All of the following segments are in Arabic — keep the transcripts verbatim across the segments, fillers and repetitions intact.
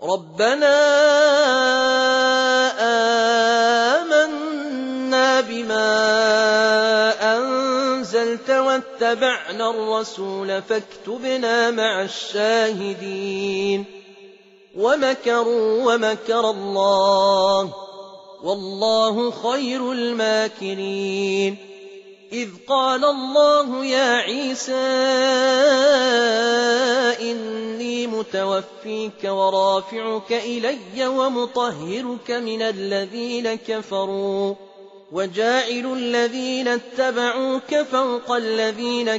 رَبَّنَا آمَنَّا بِمَا أَنزَلْتَ وَاتَّبَعْنَا الرَّسُولَ فَاكْتُبْنَا مَعَ الشَّاهِدِينَ وَمَكَرُوا وَمَكَرَ اللَّهُ وَاللَّهُ خَيْرُ الْمَاكِرِينَ إِذْ قَالَ اللَّهُ يَا عِيسَىٰ إِنِّي مُتَوَفِّيكَ وَرَافِعُكَ إِلَيَّ وَمُطَهِّرُكَ مِنَ الَّذِينَ كَفَرُوا وَجَاعِلُ الَّذِينَ اتَّبَعُوكَ فَوْقَ الَّذِينَ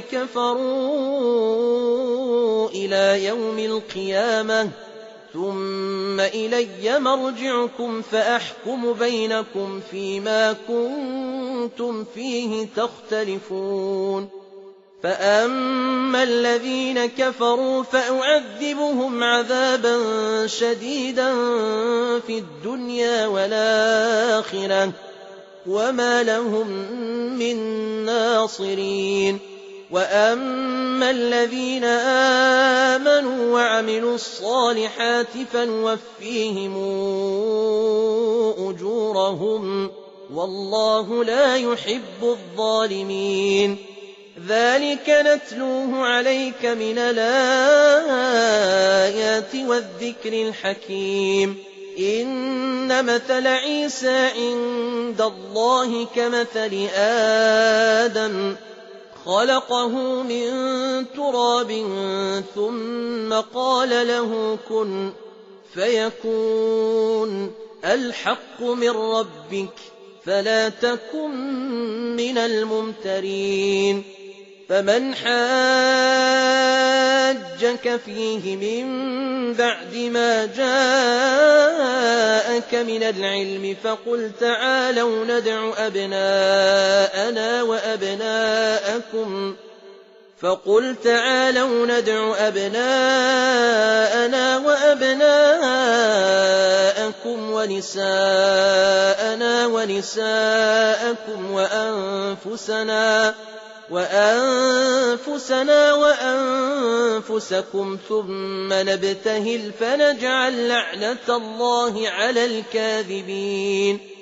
كَفَرُوا إِلَىٰ يَوْمِ الْقِيَامَةِ ثُمَّ إِلَيَّ مَرْجِعُكُمْ فَأَحْكُمُ بَيْنَكُمْ فِيمَا كُنتُمْ فِيهِ تَخْتَلِفُونَ فَأَمَّا الَّذِينَ كَفَرُوا فَأُعَذِّبُهُمْ عَذَابًا شَدِيدًا فِي الدُّنْيَا وَالْآخِرَةِ وَمَا لَهُم مِّن نَّاصِرِينَ وَأَمَّا الَّذِينَ آمَنُوا وَعَمِلُوا الصَّالِحَاتِ فَنُوَفِّيهِمْ أُجُورَهُمْ وَاللَّهُ لَا يُحِبُّ الظَّالِمِينَ ذَلِكَ نَتْلُوهُ عَلَيْكَ مِنَ الْآيَاتِ وَالذِّكْرِ الْحَكِيمِ إِنَّ مَثَلَ عِيسَىٰ عِندَ اللَّهِ كَمَثَلِ آدَمَ خَلَقَهُ مِن تُرَابٍ ثُمَّ قَالَ لَهُ كُن فَيَكُونُ الْحَقُّ مِن رَّبِّكَ فَلَا تَكُن مِّنَ الْمُمْتَرِينَ فَمَنْ حَاجَّكَ فِيهِ مِن بَعْدِ مَا جَاءَكَ مِنَ الْعِلْمِ فَقُلْ تَعَالَوْا نَدْعُ أَبْنَاءَنَا وَأَبْنَاءَكُمْ فَقُلْ تَعَالَوْا نَدْعُ أَبْنَاءَنَا وَأَبْنَاءَكُمْ وَنِسَاءَنَا وَنِسَاءَكُمْ وَأَنفُسَنَا وَأَنفُسَنَا وَأَنفُسَكُمْ ثُمَّ نَبْتَهِلْ فَنَجْعَلْ لَعْنَتَ اللَّهِ عَلَى الْكَاذِبِينَ